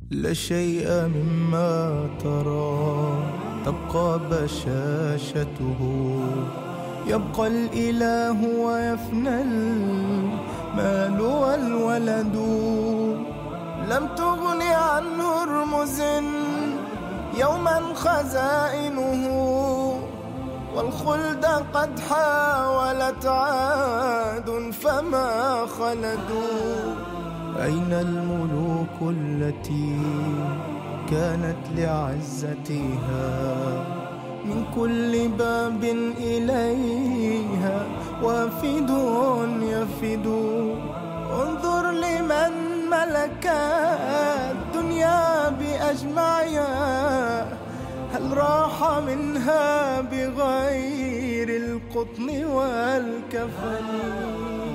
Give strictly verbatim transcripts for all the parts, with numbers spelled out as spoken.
لا شيء مما ترى تبقى بشاشته، يبقى الإله ويفنى المال والولد. لم تغن عنه رمز يوما خزائنه، والخلد قد حاولت عاد فما خلدوا. أين الملوك التي كانت لعزتها من كل باب إليها وافد يفد؟ انظر لمن ملك الدنيا بأجمعها، هل راح منها بغير القطن والكفن؟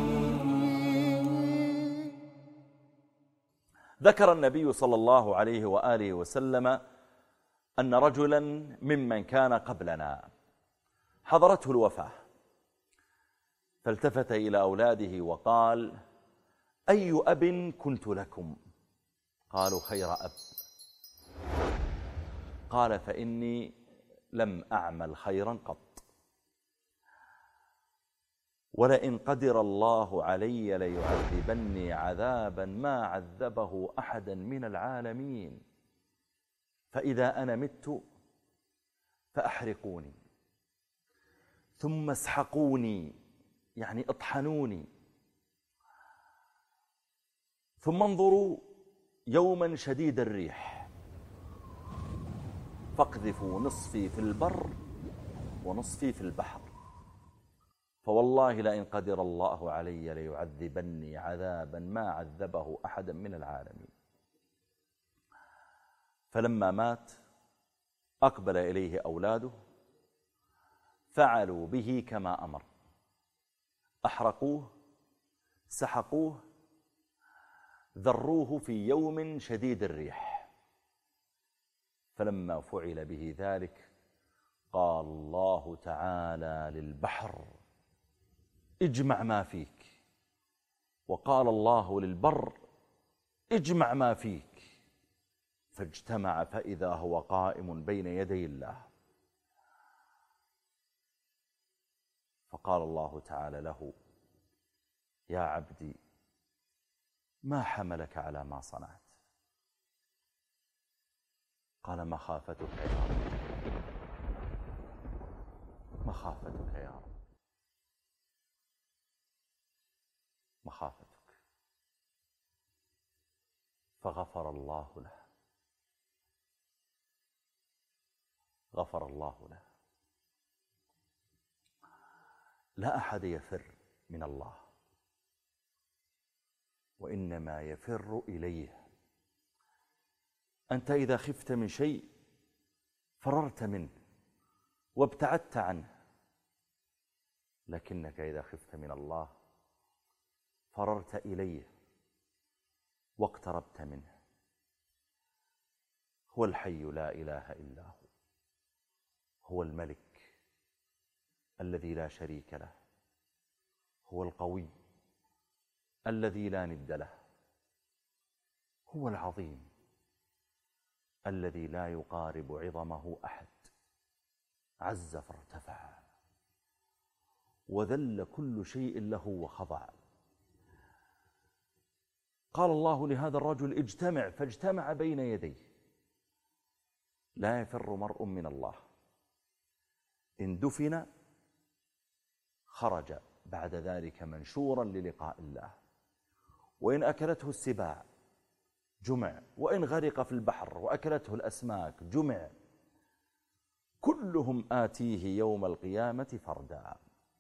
ذكر النبي صلى الله عليه وآله وسلم أن رجلا ممن كان قبلنا حضرته الوفاة، فالتفت إلى أولاده وقال: أي أب كنت لكم؟ قالوا: خير أب. قال: فإني لم أعمل خيرا قط، ولئن قدر الله علي ليعذبني عذابا ما عذبه أحدا من العالمين، فإذا أنا مت فأحرقوني ثم اسحقوني، يعني اطحنوني، ثم انظروا يوما شديد الريح فاقذفوا نصفي في البر ونصفي في البحر، فوالله لئن قدر الله علي ليعذبني عذابا ما عذبه أحدا من العالمين. فلما مات أقبل إليه أولاده فعلوا به كما أمر، أحرقوه، سحقوه، ذروه في يوم شديد الريح. فلما فعل به ذلك قال الله تعالى للبحر: اجمع ما فيك، وقال الله للبر: اجمع ما فيك، فاجتمع فإذا هو قائم بين يدي الله. فقال الله تعالى له: يا عبدي ما حملك على ما صنعت؟ قال: مخافتك يا رب، مخافتك يا رب، مخافتك. فغفر الله له، غفر الله له. لا أحد يفر من الله، وإنما يفر إليه. أنت إذا خفت من شيء فررت منه وابتعدت عنه، لكنك إذا خفت من الله فررت إليه واقتربت منه. هو الحي لا إله إلا هو، هو الملك الذي لا شريك له، هو القوي الذي لا ند له، هو العظيم الذي لا يقارب عظمه أحد. عز فارتفع وذل كل شيء له وخضع. قال الله لهذا الرجل: اجتمع، فاجتمع بين يديه. لا يفر مرء من الله. إن دفن خرج بعد ذلك منشورا للقاء الله، وإن أكلته السباع جمع، وإن غرق في البحر وأكلته الأسماك جمع، كلهم آتيه يوم القيامة فردا.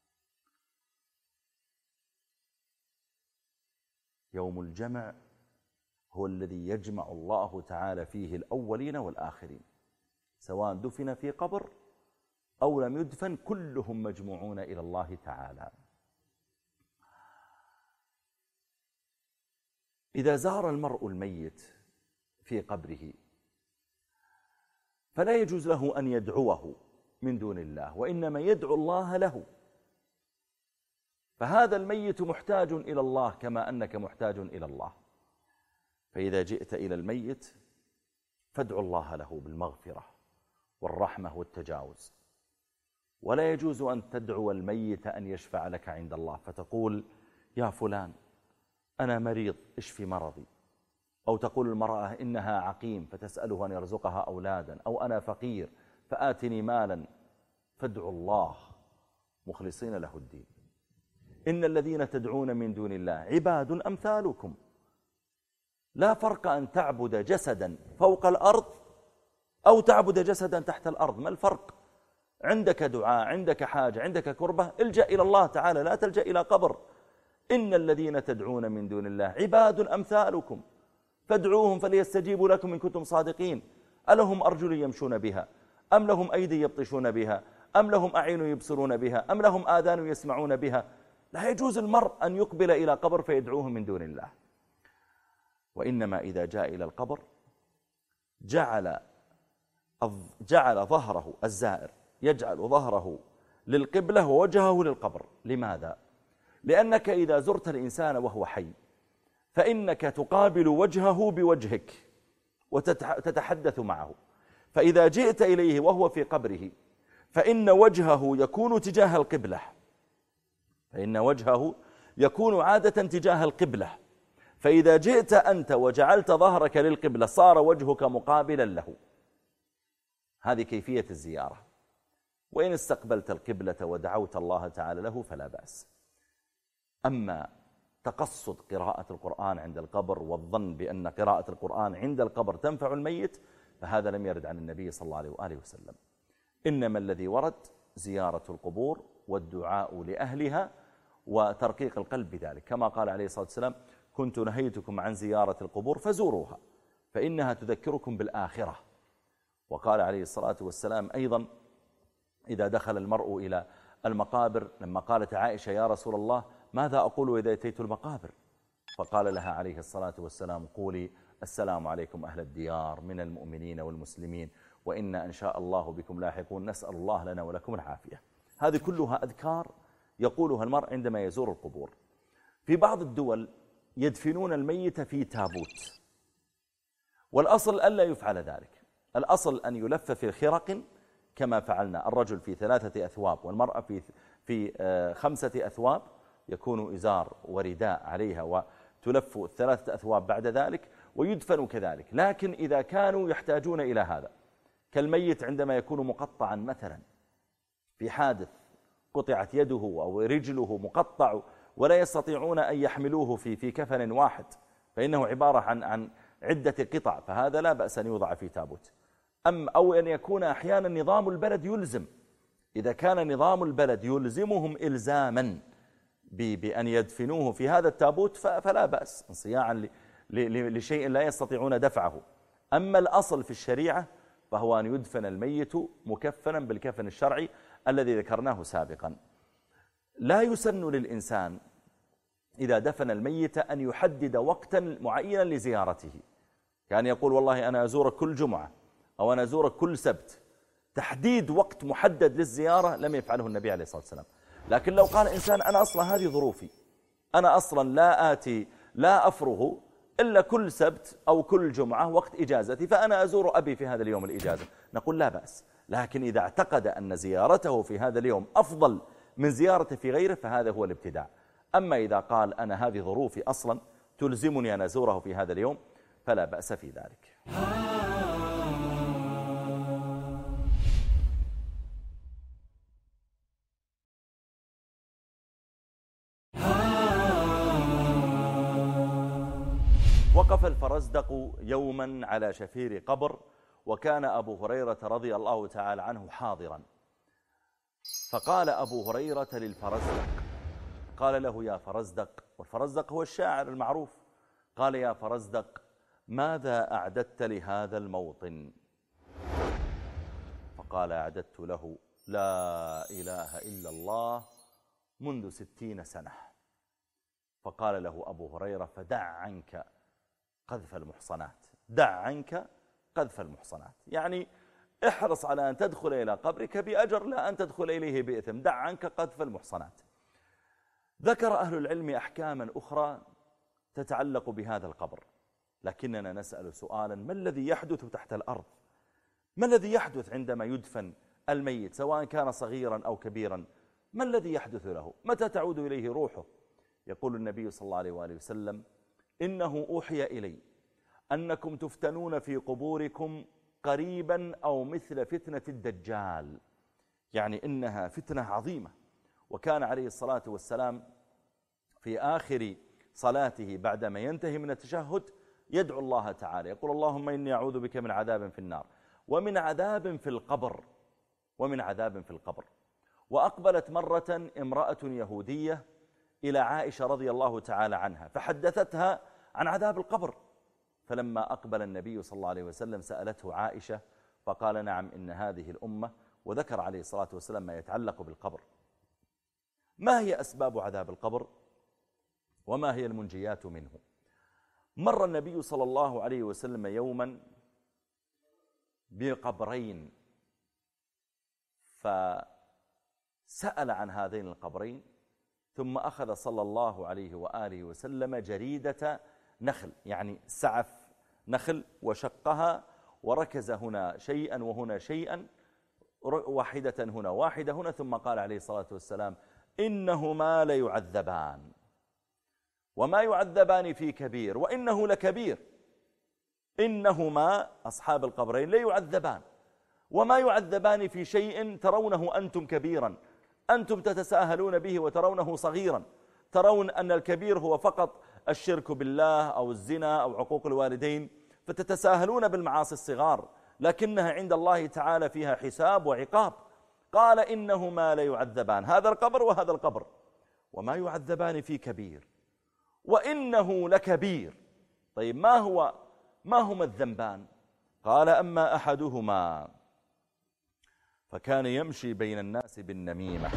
يوم الجمع هو الذي يجمع الله تعالى فيه الأولين والآخرين، سواء دفن في قبر أو لم يدفن، كلهم مجموعون إلى الله تعالى. إذا زار المرء الميت في قبره فلا يجوز له أن يدعوه من دون الله، وإنما يدعو الله له. فهذا الميت محتاج إلى الله كما أنك محتاج إلى الله. فإذا جئت إلى الميت فادعوا الله له بالمغفرة والرحمة والتجاوز. ولا يجوز أن تدعو الميت أن يشفع لك عند الله، فتقول يا فلان أنا مريض اشفي مرضي، أو تقول المرأة إنها عقيم فتسأله أن يرزقها أولادا، أو أنا فقير فآتني مالا. فادعوا الله مخلصين له الدين. إن الذين تدعون من دون الله عباد أمثالكم. لا فرق أن تعبد جسدا فوق الأرض أو تعبد جسدا تحت الأرض. ما الفرق؟ عندك دعاء، عندك حاجة، عندك كربة، الجأ إلى الله تعالى، لا تلجأ إلى قبر. إن الذين تدعون من دون الله عباد أمثالكم فادعوهم فليستجيبوا لكم إن كنتم صادقين. ألهم أرجل يمشون بها، أم لهم أيدي يبطشون بها، أم لهم أعين يبصرون بها، أم لهم آذان يسمعون بها؟ لا يجوز المرء أن يقبل إلى قبر فيدعوه من دون الله. وإنما إذا جاء إلى القبر جعل جعل ظهره الزائر يجعل ظهره للقبلة ووجهه للقبر. لماذا؟ لأنك إذا زرت الإنسان وهو حي فإنك تقابل وجهه بوجهك وتتحدث معه، فإذا جئت إليه وهو في قبره فإن وجهه يكون تجاه القبلة، فإن وجهه يكون عادة تجاه القبلة، فإذا جئت أنت وجعلت ظهرك للقبلة صار وجهك مقابلا له. هذه كيفية الزيارة. وإن استقبلت القبلة ودعوت الله تعالى له فلا بأس. أما تقصد قراءة القرآن عند القبر والظن بأن قراءة القرآن عند القبر تنفع الميت فهذا لم يرد عن النبي صلى الله عليه وآله وسلم. إنما الذي ورد زيارة القبور والدعاء لأهلها وترقيق القلب بذلك، كما قال عليه الصلاة والسلام كنت نهيتكم عن زيارة القبور فزوروها فإنها تذكركم بالآخرة. وقال عليه الصلاة والسلام أيضا إذا دخل المرء إلى المقابر لما قالت عائشة يا رسول الله ماذا أقول إذا أتيت المقابر؟ فقال لها عليه الصلاة والسلام قولي السلام عليكم أهل الديار من المؤمنين والمسلمين وإنا إن شاء الله بكم لاحقون نسأل الله لنا ولكم العافية. هذه كلها أذكار يقولها المرء عندما يزور القبور. في بعض الدول يدفنون الميت في تابوت، والأصل ألا يفعل ذلك. الأصل أن يلف في خرق كما فعلنا، الرجل في ثلاثة أثواب والمرأة في في خمسة أثواب، يكون إزار ورداء عليها وتلف الثلاثة أثواب بعد ذلك ويدفن كذلك. لكن إذا كانوا يحتاجون إلى هذا كالميت عندما يكون مقطعا مثلا في حادث قطعت يده أو رجله مقطع ولا يستطيعون أن يحملوه في في كفن واحد فإنه عبارة عن عن عدة قطع، فهذا لا بأس أن يوضع في تابوت. أم أو أن يكون أحيانا نظام البلد يلزم، إذا كان نظام البلد يلزمهم إلزاما بأن يدفنوه في هذا التابوت فلا بأس انصياعا لشيء لا يستطيعون دفعه. أما الأصل في الشريعة فهو أن يدفن الميت مكفنا بالكفن الشرعي الذي ذكرناه سابقا. لا يسن للإنسان إذا دفن الميت أن يحدد وقتا معينا لزيارته، كان يقول والله أنا أزورك كل جمعة أو أنا أزورك كل سبت. تحديد وقت محدد للزيارة لم يفعله النبي عليه الصلاة والسلام. لكن لو قال إنسان أنا أصلا هذه ظروفي، أنا أصلا لا آتي لا أفرغ إلا كل سبت أو كل جمعة وقت إجازتي فأنا أزور أبي في هذا اليوم الإجازة، نقول لا بأس. لكن إذا اعتقد أن زيارته في هذا اليوم أفضل من زيارته في غيره فهذا هو الابتداع. أما إذا قال أنا هذه ظروفي أصلا تلزمني أن أزوره في هذا اليوم فلا بأس في ذلك. وقف الفرزدق يوما على شفير قبر، وكان أبو هريرة رضي الله تعالى عنه حاضرا، فقال أبو هريرة للفرزدق، قال له يا فرزدق، والفرزدق هو الشاعر المعروف، قال يا فرزدق ماذا أعددت لهذا الموطن؟ فقال أعددت له لا إله إلا الله منذ ستين سنة. فقال له أبو هريرة فدع عنك قذف المحصنات، دع عنك قذف المحصنات، يعني احرص على أن تدخل إلى قبرك بأجر لا أن تدخل إليه بإثم، دع عنك قذف المحصنات. ذكر أهل العلم أحكاما أخرى تتعلق بهذا القبر، لكننا نسأل سؤالا: ما الذي يحدث تحت الأرض؟ ما الذي يحدث عندما يدفن الميت سواء كان صغيرا أو كبيرا؟ ما الذي يحدث له؟ متى تعود إليه روحه؟ يقول النبي صلى الله عليه وآله وسلم: إنه أوحي إلي أنكم تفتنون في قبوركم قريبا أو مثل فتنة الدجال، يعني إنها فتنة عظيمة. وكان عليه الصلاة والسلام في آخر صلاته بعدما ينتهي من التشهد يدعو الله تعالى، يقول: اللهم إني أعوذ بك من عذاب في النار ومن عذاب في القبر ومن عذاب في القبر. وأقبلت مرة امرأة يهودية إلى عائشة رضي الله تعالى عنها فحدثتها عن عذاب القبر، فلما أقبل النبي صلى الله عليه وسلم سألته عائشة فقال: نعم، إن هذه الأمة، وذكر عليه الصلاة والسلام ما يتعلق بالقبر. ما هي أسباب عذاب القبر وما هي المنجيات منه؟ مر النبي صلى الله عليه وسلم يوما بقبرين فسأل عن هذين القبرين، ثم أخذ صلى الله عليه وآله وسلم جريدة نخل، يعني سعف نخل، وشقها وركز هنا شيئا وهنا شيئا، واحدة هنا واحدة هنا، ثم قال عليه الصلاة والسلام: إنهما ليعذبان وما يعذبان في كبير وإنه لكبير. إنهما أصحاب القبرين ليعذبان وما يعذبان في شيء ترونه أنتم كبيرا، أنتم تتساهلون به وترونه صغيرا، ترون أن الكبير هو فقط الشرك بالله أو الزنا أو عقوق الوالدين، فتتساهلون بالمعاصي الصغار، لكنها عند الله تعالى فيها حساب وعقاب. قال: إنهما ليعذبان، هذا القبر وهذا القبر، وما يعذبان في كبير وإنه لكبير. طيب ما هو ما هما الذنبان؟ قال: أما أحدهما فكان يمشي بين الناس بالنميمة،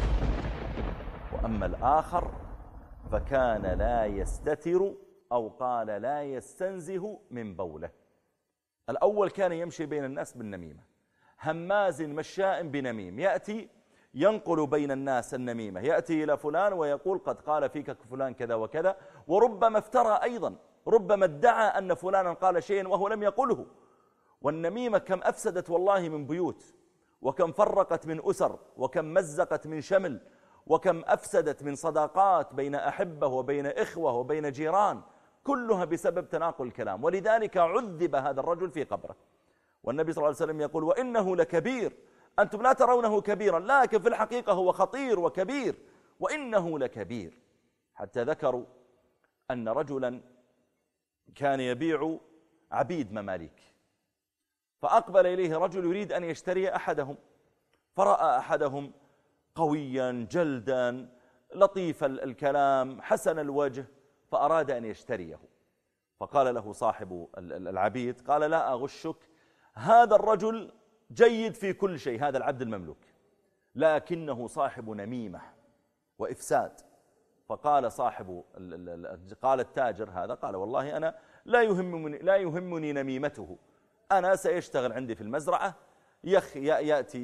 وأما الآخر فكان لا يستتر أو قال لا يستنزه من بوله. الأول كان يمشي بين الناس بالنميمة، هماز مشاء بنميم، يأتي ينقل بين الناس النميمة، يأتي إلى فلان ويقول: قد قال فيك فلان كذا وكذا، وربما افترى أيضا، ربما ادعى أن فلانا قال شيئا وهو لم يقله. والنميمة كم أفسدت والله من بيوت، وكم فرقت من أسر، وكم مزقت من شمل، وكم أفسدت من صداقات بين أحبة وبين إخوة وبين جيران، كلها بسبب تناقل الكلام. ولذلك عذب هذا الرجل في قبره. والنبي صلى الله عليه وسلم يقول: وإنه لكبير، أنتم لا ترونه كبيرا لكن في الحقيقة هو خطير وكبير، وإنه لكبير. حتى ذكروا أن رجلا كان يبيع عبيد مماليك، فأقبل إليه رجل يريد أن يشتري أحدهم، فرأى أحدهم قويا جلدا لطيف الكلام حسن الوجه، فأراد أن يشتريه. فقال له صاحب العبيد: قال: لا أغشك، هذا الرجل جيد في كل شيء، هذا العبد المملوك، لكنه صاحب نميمة وإفساد. فقال صاحب قال التاجر هذا، قال: والله أنا لا يهمني, لا يهمني نميمته، أنا سيشتغل عندي في المزرعة، يخ يأتي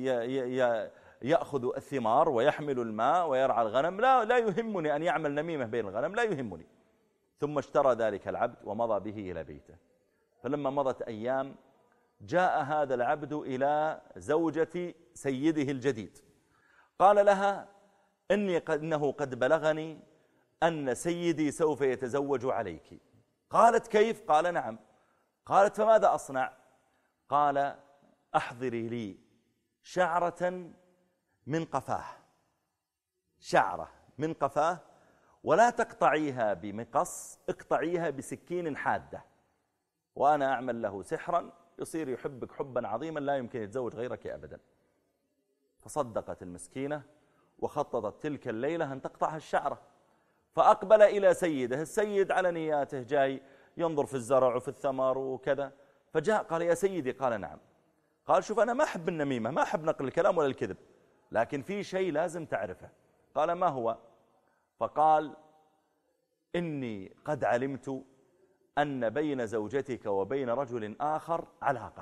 يأخذ الثمار ويحمل الماء ويرعى الغنم، لا, لا يهمني أن يعمل نميمة بين الغنم، لا يهمني. ثم اشترى ذلك العبد ومضى به إلى بيته. فلما مضت أيام جاء هذا العبد إلى زوجة سيده الجديد، قال لها: إني قد إنه قد بلغني أن سيدي سوف يتزوج عليك. قالت: كيف؟ قال: نعم. قالت: فماذا أصنع؟ قال: أحضري لي شعرة من قفاه، شعرة من قفاه، ولا تقطعيها بمقص، اقطعيها بسكين حادة، وأنا أعمل له سحرا يصير يحبك حبا عظيما لا يمكن يتزوج غيرك أبدا. فصدقت المسكينة وخططت تلك الليلة أن تقطعها الشعرة. فأقبل إلى سيده، السيد على نياته جاي ينظر في الزرع وفي الثمر وكذا، فجاء قال: يا سيدي. قال: نعم. قال: شوف، أنا ما أحب النميمة، ما أحب نقل الكلام ولا الكذب، لكن في شيء لازم تعرفه. قال: ما هو؟ فقال: إني قد علمت أن بين زوجتك وبين رجل آخر علاقة،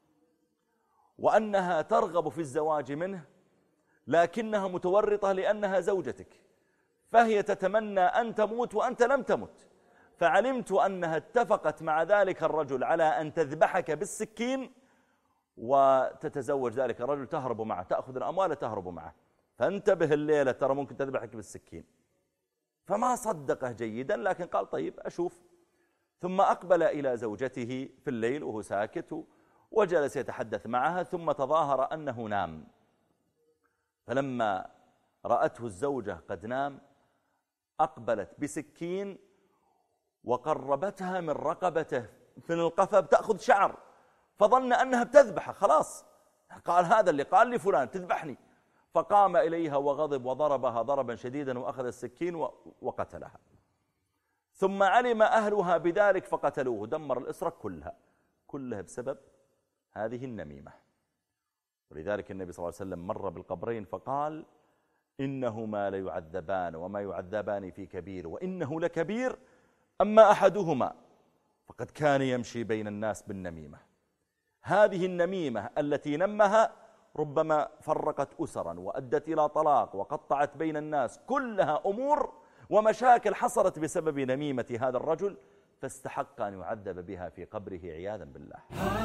وأنها ترغب في الزواج منه، لكنها متورطة لأنها زوجتك، فهي تتمنى أن تموت وأنت لم تمت، فعلمت أنها اتفقت مع ذلك الرجل على أن تذبحك بالسكين وتتزوج ذلك الرجل، تهرب معه، تأخذ الأموال تهرب معه، فانتبه الليلة ترى ممكن تذبحك بالسكين. فما صدقه جيدا، لكن قال طيب أشوف. ثم أقبل إلى زوجته في الليل وهو ساكت وجلس يتحدث معها، ثم تظاهر أنه نام. فلما رأته الزوجة قد نام أقبلت بسكين وقربتها من رقبته في القفا تأخذ شعر، فظن أنها بتذبحه خلاص، قال هذا اللي قال لي فلان تذبحني، فقام إليها وغضب وضربها ضربا شديدا وأخذ السكين وقتلها. ثم علم أهلها بذلك فقتلوه، دمر الأسرة كلها كلها بسبب هذه النميمة. ولذلك النبي صلى الله عليه وسلم مر بالقبرين فقال إنهما ليعذبان وما يعذبان في كبير وإنه لكبير، أما أحدهما فقد كان يمشي بين الناس بالنميمة. هذه النميمة التي نمها ربما فرقت أسرا وأدت إلى طلاق وقطعت بين الناس، كلها أمور ومشاكل حصلت بسبب نميمة هذا الرجل، فاستحق أن يعذب بها في قبره عياذا بالله.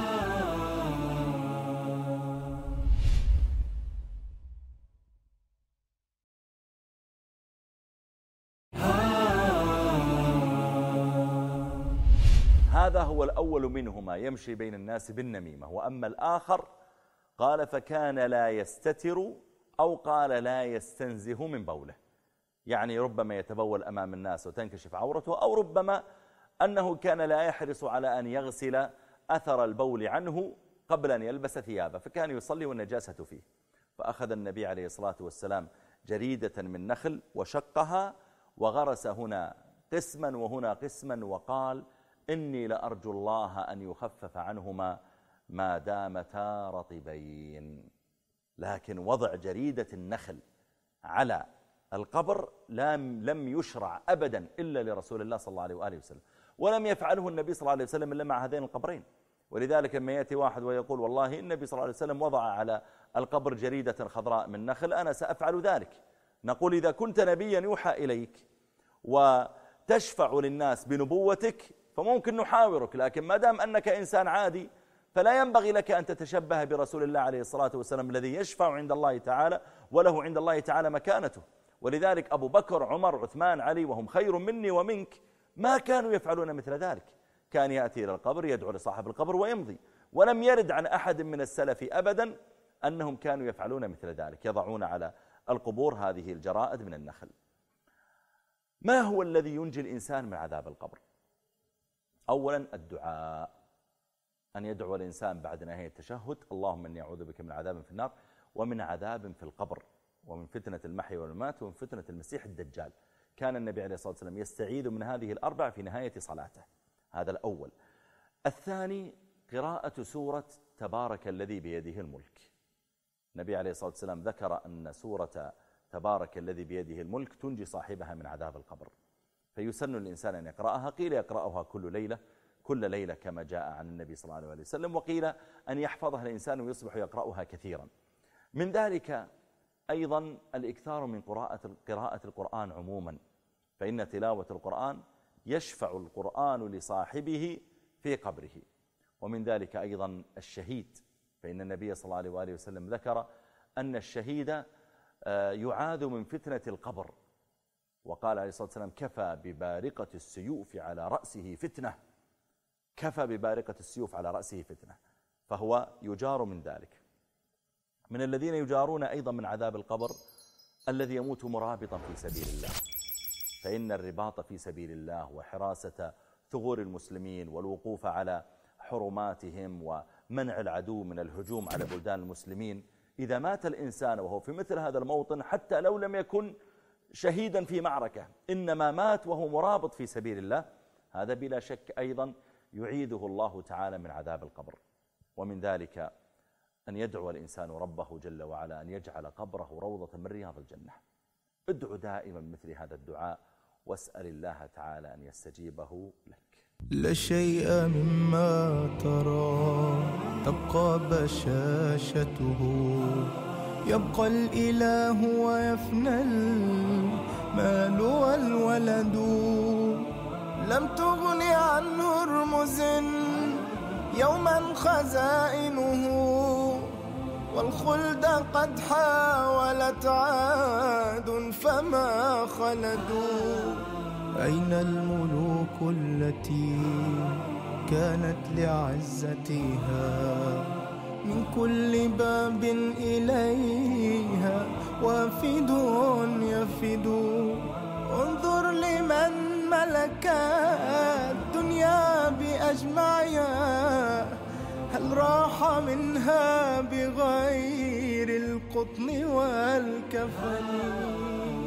هذا هو الأول منهما يمشي بين الناس بالنميمة. وأما الآخر قال فكان لا يستتر أو قال لا يستنزه من بوله، يعني ربما يتبول أمام الناس وتنكشف عورته، أو ربما أنه كان لا يحرص على أن يغسل أثر البول عنه قبل أن يلبس ثيابه، فكان يصلي والنجاسة فيه. فأخذ النبي عليه الصلاة والسلام جريدة من نخل وشقها وغرس هنا قسما وهنا قسما، وقال إني لأرجو الله أن يخفف عنهما ما دامتا رطبين. لكن وضع جريدة النخل على القبر لم لم يشرع أبدا إلا لرسول الله صلى الله عليه وآله وسلم، ولم يفعله النبي صلى الله عليه وسلم إلا مع هذين القبرين. ولذلك لما يأتي واحد ويقول والله النبي صلى الله عليه وسلم وضع على القبر جريدة خضراء من نخل، أنا سأفعل ذلك. نقول إذا كنت نبيا يوحى إليك وتشفع للناس بنبوتك فممكن نحاورك، لكن ما دام أنك إنسان عادي فلا ينبغي لك أن تتشبه برسول الله عليه الصلاة والسلام الذي يشفع عند الله تعالى وله عند الله تعالى مكانته. ولذلك أبو بكر عمر عثمان علي وهم خير مني ومنك ما كانوا يفعلون مثل ذلك، كان يأتي إلى القبر يدعو لصاحب القبر ويمضي، ولم يرد عن أحد من السلف أبدا أنهم كانوا يفعلون مثل ذلك، يضعون على القبور هذه الجرائد من النخل. ما هو الذي ينجي الإنسان من عذاب القبر؟ أولا الدعاء، أن يدعو الإنسان بعد نهاية التشهد اللهم إني أعوذ بك من عذاب في النار ومن عذاب في القبر ومن فتنة المحيا والممات ومن فتنة المسيح الدجال. كان النبي عليه الصلاة والسلام يستعيذ من هذه الأربع في نهاية صلاته، هذا الأول. الثاني قراءة سورة تبارك الذي بيده الملك. النبي عليه الصلاة والسلام ذكر أن سورة تبارك الذي بيده الملك تنجي صاحبها من عذاب القبر، فيسن الإنسان أن يقرأها. قيل يقرأها كل ليلة كل ليلة كما جاء عن النبي صلى الله عليه وسلم، وقيل أن يحفظها الإنسان ويصبح يقرأها كثيرا. من ذلك أيضا الإكثار من قراءة قراءة القرآن عموما، فإن تلاوة القرآن يشفع القرآن لصاحبه في قبره. ومن ذلك أيضا الشهيد، فإن النبي صلى الله عليه وسلم ذكر أن الشهيد يعاذ من فتنة القبر، وقال عليه الصلاة والسلام كفى ببارقة السيوف على رأسه فتنة، كفى ببارقة السيوف على رأسه فتنة، فهو يجار من ذلك. من الذين يجارون أيضا من عذاب القبر الذي يموت مرابطا في سبيل الله، فإن الرباط في سبيل الله وحراسة ثغور المسلمين والوقوف على حرماتهم ومنع العدو من الهجوم على بلدان المسلمين، إذا مات الإنسان وهو في مثل هذا الموطن حتى لو لم يكن شهيدا في معركة إنما مات وهو مرابط في سبيل الله، هذا بلا شك أيضا يعيده الله تعالى من عذاب القبر. ومن ذلك أن يدعو الإنسان ربه جل وعلا أن يجعل قبره روضة من رياض الجنة. ادعو دائما مثل هذا الدعاء واسأل الله تعالى أن يستجيبه لك. لا شيء مما ترى تبقى بشاشته، يبقى الإله ويفنى المال والولد. لم تغن عن هرمز يوما خزائنه، والخلد قد حاولت عاد فما خلدوا. أين الملوك التي كانت لعزتها من كل باب إليها وافد يفد؟ انظر لمن ملك الدنيا بأجمعها، هل راح منها بغير القطن والكفن؟